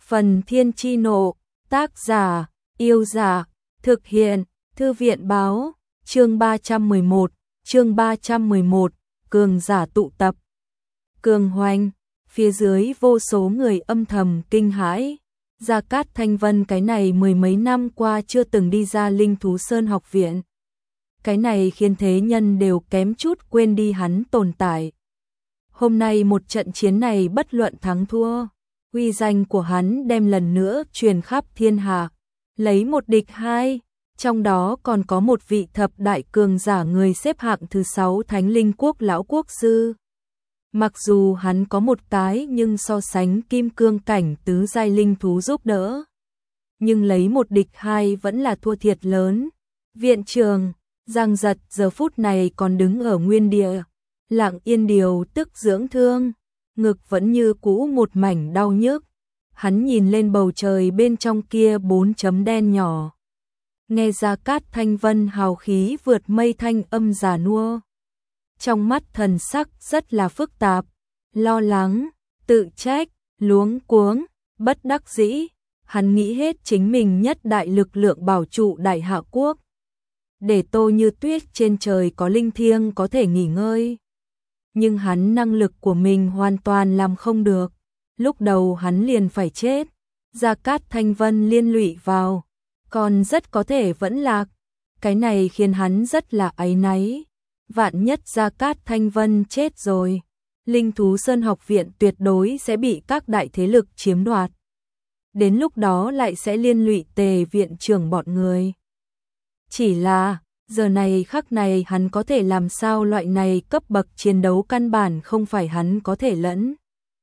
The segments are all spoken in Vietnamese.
Phần Thiên Chi Nộ, tác giả, Yêu Giả, thực hiện, Thư viện Báo, chương 311, cường giả tụ tập. Cường hoành, phía dưới vô số người âm thầm kinh hãi. Gia Cát Thanh Vân cái này mười mấy năm qua chưa từng đi ra Linh Thú Sơn học viện. Cái này khiến thế nhân đều kém chút quên đi hắn tồn tại. Hôm nay một trận chiến này bất luận thắng thua, uy danh của hắn đem lần nữa truyền khắp thiên hạ, lấy một địch hai, trong đó còn có một vị thập đại cường giả người xếp hạng thứ 6 Thánh Linh Quốc lão quốc sư. Mặc dù hắn có một cái nhưng so sánh kim cương cảnh tứ giai linh thú giúp đỡ, nhưng lấy một địch hai vẫn là thua thiệt lớn. Viện trưởng Giang Giật giờ phút này còn đứng ở nguyên địa, lặng yên điều tức dưỡng thương, ngực vẫn như cũ một mảnh đau nhức. Hắn nhìn lên bầu trời bên trong kia 4 chấm đen nhỏ, nghe Gia Cát Thanh Vân hào khí vượt mây thanh âm già nua. Trong mắt thần sắc rất là phức tạp, lo lắng, tự trách, luống cuống, bất đắc dĩ. Hắn nghĩ hết chính mình nhất đại lực lượng bảo trụ Đại Hạ Quốc, để Tô Như Tuyết trên trời có linh thiêng có thể nghỉ ngơi. Nhưng hắn năng lực của mình hoàn toàn làm không được. Lúc đầu hắn liền phải chết, Gia Cát Thanh Vân liên lụy vào, còn rất có thể vẫn lạc. Cái này khiến hắn rất là áy náy. Vạn nhất Gia Cát Thanh Vân chết rồi, Linh Thú Sơn học viện tuyệt đối sẽ bị các đại thế lực chiếm đoạt. Đến lúc đó lại sẽ liên lụy Tề viện trưởng bọn người. Chỉ là, giờ này khắc này hắn có thể làm sao? Loại này cấp bậc chiến đấu căn bản không phải hắn có thể lẫn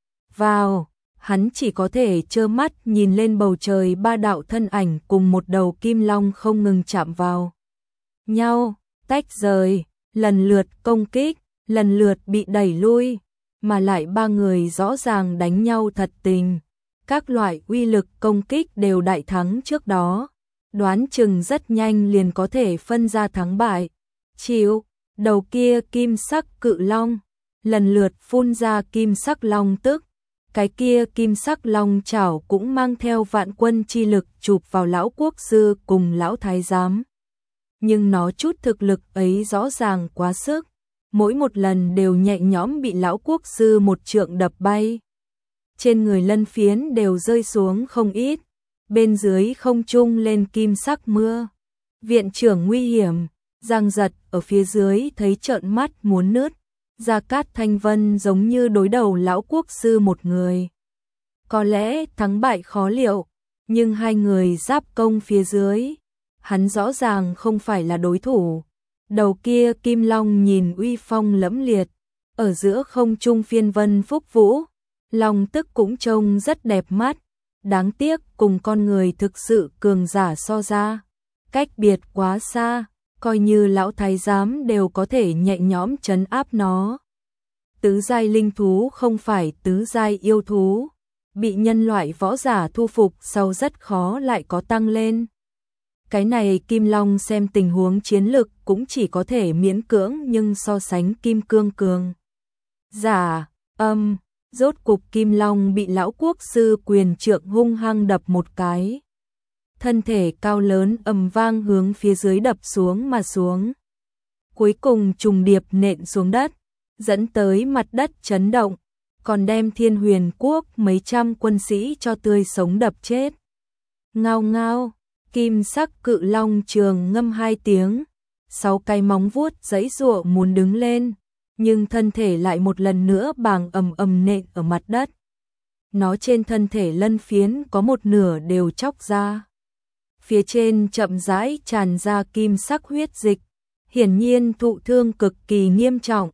vào. Hắn chỉ có thể trơ mắt nhìn lên bầu trời ba đạo thân ảnh cùng một đầu kim long không ngừng chạm vào nhau, tách rời, lần lượt công kích, lần lượt bị đẩy lui, mà lại ba người rõ ràng đánh nhau thật tình. Các loại uy lực công kích đều đại thắng trước đó, đoán chừng rất nhanh liền có thể phân ra thắng bại. Chịu, đầu kia kim sắc cự long, lần lượt phun ra kim sắc long tức, cái kia kim sắc long chảo cũng mang theo vạn quân chi lực chụp vào lão quốc sư cùng lão thái giám. Nhưng nó chút thực lực ấy rõ ràng quá sức, mỗi một lần đều nhẹ nhõm bị lão quốc sư một trượng đập bay. Trên người lân phiến đều rơi xuống không ít, bên dưới không trung lên kim sắc mưa. Viện trưởng nguy hiểm, Giang Giật ở phía dưới thấy trợn mắt muốn nứt. Gia Cát Thanh Vân giống như đối đầu lão quốc sư một người. Có lẽ thắng bại khó liệu, nhưng hai người giáp công phía dưới, hắn rõ ràng không phải là đối thủ. Đầu kia kim long nhìn uy phong lẫm liệt, ở giữa không trung phiên vân phúc vũ, long tức cũng trông rất đẹp mắt. Đáng tiếc cùng con người thực sự cường giả so ra, cách biệt quá xa, coi như lão thái giám đều có thể nhẹ nhõm trấn áp nó. Tứ giai linh thú không phải tứ giai yêu thú, bị nhân loại võ giả thu phục sau rất khó lại có tăng lên. Cái này kim long xem tình huống chiến lực cũng chỉ có thể miễn cưỡng, nhưng so sánh kim cương cường giả rốt cục kim long bị lão quốc sư quyền trượng hung hăng đập một cái. Thân thể cao lớn ầm vang hướng phía dưới đập xuống mà xuống. Cuối cùng trùng điệp nện xuống đất, dẫn tới mặt đất chấn động, còn đem Thiên Huyền Quốc mấy trăm quân sĩ cho tươi sống đập chết. Ngao ngao, kim sắc cự long trường ngâm 2 tiếng, 6 cái móng vuốt giãy giụa muốn đứng lên, nhưng thân thể lại một lần nữa bàng ầm nện ở mặt đất. Nó trên thân thể lân phiến có một nửa đều chóc ra. Phía trên chậm rãi tràn ra kim sắc huyết dịch, hiển nhiên thụ thương cực kỳ nghiêm trọng.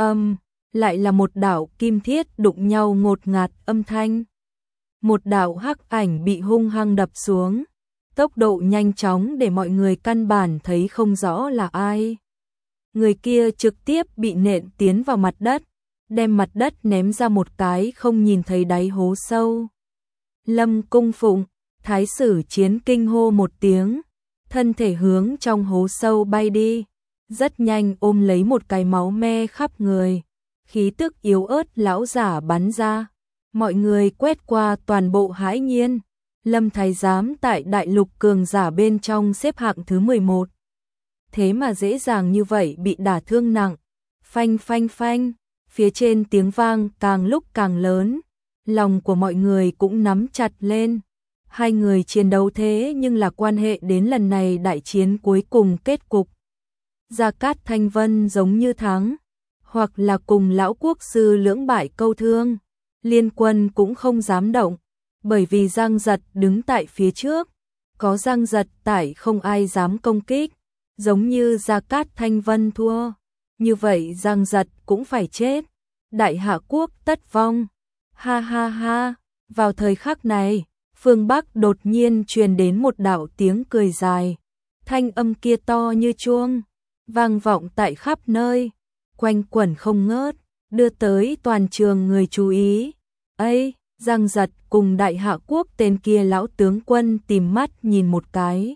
Lại là một đạo kim thiết đụng nhau ngột ngạt âm thanh. Một đạo hắc ảnh bị hung hăng đập xuống, tốc độ nhanh chóng để mọi người căn bản thấy không rõ là ai. Người kia trực tiếp bị nện tiến vào mặt đất, đem mặt đất ném ra một cái không nhìn thấy đáy hố sâu. Lâm Cung Phụng, thái sử chiến kinh hô một tiếng, thân thể hướng trong hố sâu bay đi, rất nhanh ôm lấy một cái máu me khắp người, khí tức yếu ớt lão giả bắn ra, Mọi người quét qua toàn bộ hãi nhiên. Lâm Thái Giám tại đại lục cường giả bên trong xếp hạng thứ 11. Thế mà dễ dàng như vậy bị đả thương nặng. Phanh phanh phanh, phía trên tiếng vang càng lúc càng lớn. Lòng của mọi người cũng nắm chặt lên. Hai người chiến đấu thế nhưng là quan hệ đến lần này đại chiến cuối cùng kết cục. Gia Cát Thanh Vân giống như thắng, hoặc là cùng lão quốc sư lưỡng bại câu thương. Liên Quân cũng không dám động, bởi vì Giang Giật đứng tại phía trước, có Giang Giật tại không ai dám công kích, giống như Gia Cát Thanh Vân thua, như vậy Giang Giật cũng phải chết, đại hạ quốc tất vong. Ha ha ha, vào thời khắc này, phương Bắc đột nhiên truyền đến một đạo tiếng cười dài, thanh âm kia to như chuông, vang vọng tại khắp nơi, quanh quẩn không ngớt, đưa tới toàn trường người chú ý. Ấy, Giang Giật cùng đại hạ quốc tên kia lão tướng quân tìm mắt nhìn một cái.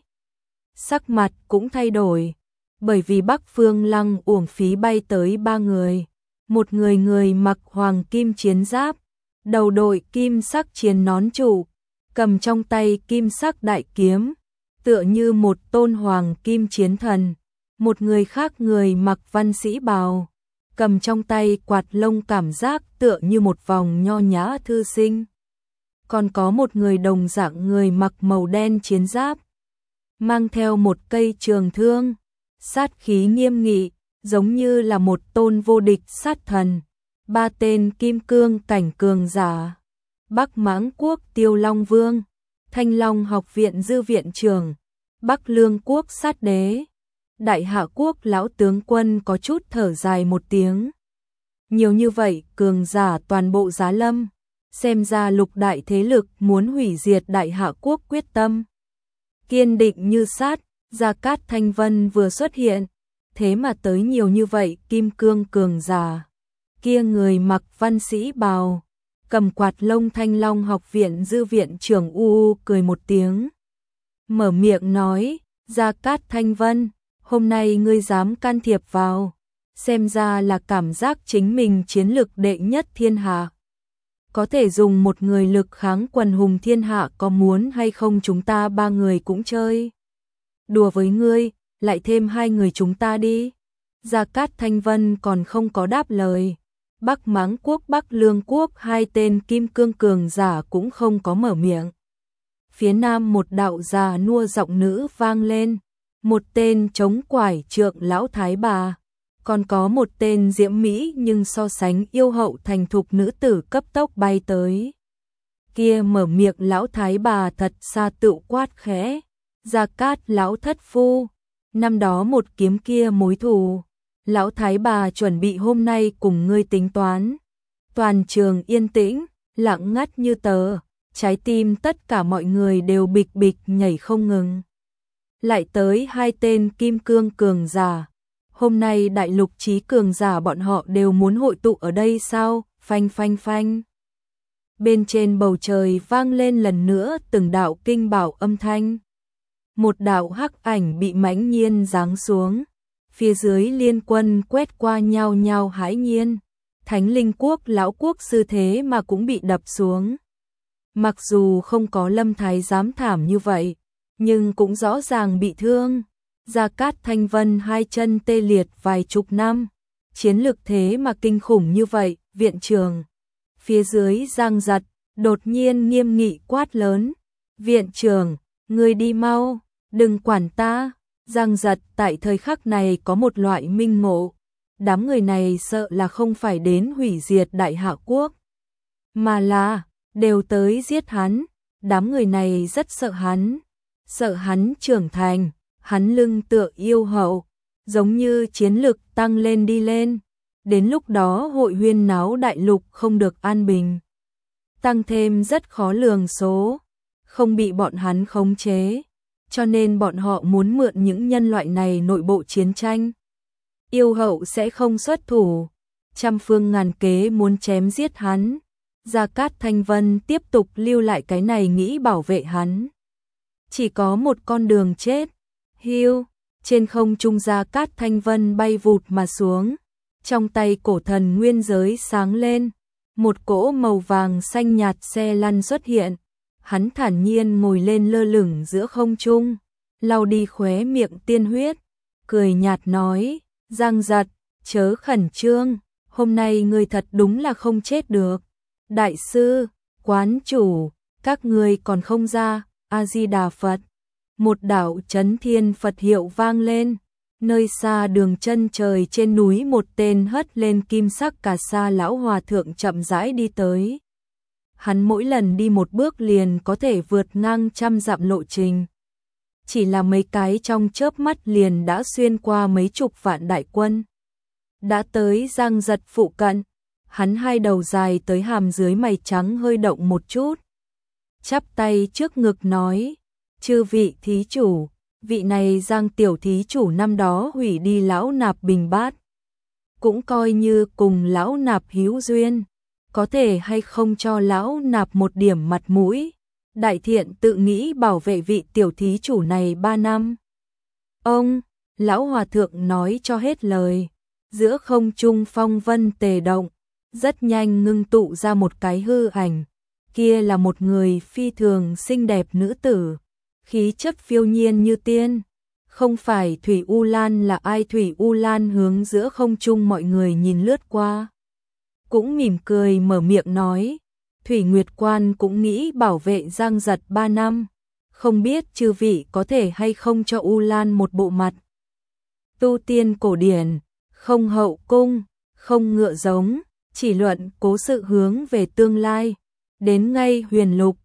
Sắc mặt cũng thay đổi, bởi vì Bắc Phương Lăng uổng phí bay tới ba người. Một người mặc hoàng kim chiến giáp, đầu đội kim sắc chiến nón trụ, cầm trong tay kim sắc đại kiếm, tựa như một tôn hoàng kim chiến thần. Một người khác người mặc văn sĩ bào, cầm trong tay quạt lông cảm giác tựa như một vòng nho nhã thư sinh. Còn có một người đồng dạng người mặc màu đen chiến giáp, mang theo một cây trường thương, sát khí nghiêm nghị, giống như là một tôn vô địch sát thần. Ba tên kim cương cảnh cường giả, Bắc Mãng quốc Tiêu Long Vương, Thanh Long học viện dư viện trưởng, Bắc Lương quốc sát đế. Đại hạ quốc lão tướng quân có chút thở dài một tiếng. Nhiều như vậy cường giả toàn bộ Giá Lâm, xem ra lục đại thế lực muốn hủy diệt đại hạ quốc quyết tâm. Kiên định như sát, Gia Cát Thanh Vân vừa xuất hiện, thế mà tới nhiều như vậy kim cương cường giả. Kia người mặc văn sĩ bào, cầm quạt lông Thanh Long học viện dư viện trưởng u cười một tiếng. Mở miệng nói, Gia Cát Thanh Vân, hôm nay ngươi dám can thiệp vào, xem ra là cảm giác chính mình chiến lực đệ nhất thiên hạ. Có thể dùng một người lực kháng quần hùng thiên hạ, có muốn hay không chúng ta ba người cũng chơi. Đùa với ngươi, lại thêm hai người chúng ta đi. Gia Cát Thanh Vân còn không có đáp lời. Bắc Mãng quốc Bắc Lương quốc hai tên kim cương cường giả cũng không có mở miệng. Phía nam một đạo già nua giọng nữ vang lên. Một tên chống quải trượng lão thái bà, còn có một tên diễm mỹ nhưng so sánh yêu hậu thành thục nữ tử cấp tốc bay tới. Kia mở miệng lão thái bà thật xa tự quát khẽ, Gia Cát lão thất phu, năm đó một kiếm kia mối thù, lão thái bà chuẩn bị hôm nay cùng ngươi tính toán. Toàn trường yên tĩnh, lặng ngắt như tờ, trái tim tất cả mọi người đều bịch bịch nhảy không ngừng. Lại tới hai tên kim cương cường giả. Hôm nay đại lục trí cường giả bọn họ đều muốn hội tụ ở đây sao? Phanh phanh phanh. Bên trên bầu trời vang lên lần nữa từng đạo kinh bảo âm thanh. Một đạo hắc ảnh bị mãnh nhiên giáng xuống. Phía dưới liên quân quét qua nhao nhao hãi nhiên. Thánh linh quốc lão quốc sư thế mà cũng bị đập xuống. Mặc dù không có Lâm Thái Giám thảm như vậy, nhưng cũng rõ ràng bị thương. Gia Cát Thanh Vân hai chân tê liệt vài chục năm, chiến lực thế mà kinh khủng như vậy. Viện trưởng phía dưới Giang Giật đột nhiên nghiêm nghị quát lớn, viện trưởng, ngươi đi mau, đừng quản ta. Giang Giật tại thời khắc này có một loại minh ngộ, đám người này sợ là không phải đến hủy diệt đại hạ quốc, mà là đều tới giết hắn. Đám người này rất sợ hắn trưởng thành, hắn lưng tựa yêu hậu, giống như chiến lực tăng lên đi lên. Đến lúc đó hội huyên náo đại lục không được an bình, tăng thêm rất khó lường số, không bị bọn hắn khống chế, cho nên bọn họ muốn mượn những nhân loại này nội bộ chiến tranh. Yêu hậu sẽ không xuất thủ, trăm phương ngàn kế muốn chém giết hắn. Gia Cát Thanh Vân tiếp tục lưu lại cái này nghĩ bảo vệ hắn. Chỉ có một con đường chết. Hiu, trên không trung Gia Cát Thanh Vân bay vụt mà xuống. Trong tay cổ thần nguyên giới sáng lên. Một cỗ màu vàng xanh nhạt xe lăn xuất hiện, hắn thản nhiên ngồi lên lơ lửng giữa không trung, lau đi khóe miệng tiên huyết, cười nhạt nói, Giang Giật, chớ khẩn trương, hôm nay ngươi thật đúng là không chết được. Đại sư, quán chủ, các ngươi còn không ra, A-di-đà Phật. Một đạo chấn thiên Phật hiệu vang lên, nơi xa đường chân trời trên núi một tên hất lên kim sắc cà sa lão hòa thượng chậm rãi đi tới. Hắn mỗi lần đi một bước liền có thể vượt ngang 100 dặm lộ trình. Chỉ là mấy cái trong chớp mắt liền đã xuyên qua mấy chục vạn đại quân. Đã tới Giang Giật phụ cận, hắn hai đầu dài tới hàm dưới mày trắng hơi động một chút. Chắp tay trước ngực nói, chư vị thí chủ, vị này Giang tiểu thí chủ năm đó hủy đi lão nạp bình bát. Cũng coi như cùng lão nạp hữu duyên, có thể hay không cho lão nạp một điểm mặt mũi. Đại thiện tự nghĩ bảo vệ vị tiểu thí chủ này 3 năm. Ông, lão hòa thượng nói cho hết lời, giữa không trung phong vân tề động, rất nhanh ngưng tụ ra một cái hư ảnh, kia là một người phi thường xinh đẹp nữ tử, khí chất phiêu nhiên như tiên. Không phải Thủy U Lan là ai? Thủy U Lan hướng giữa không trung mọi người nhìn lướt qua, cũng mỉm cười mở miệng nói, Thủy Nguyệt Quan cũng nghĩ bảo vệ Giang Giật 3 năm, không biết chư vị có thể hay không cho U Lan một bộ mặt. Tu tiên cổ điển, không hậu cung, không ngựa giống, chỉ luận cố sự hướng về tương lai, đến ngay huyền lục,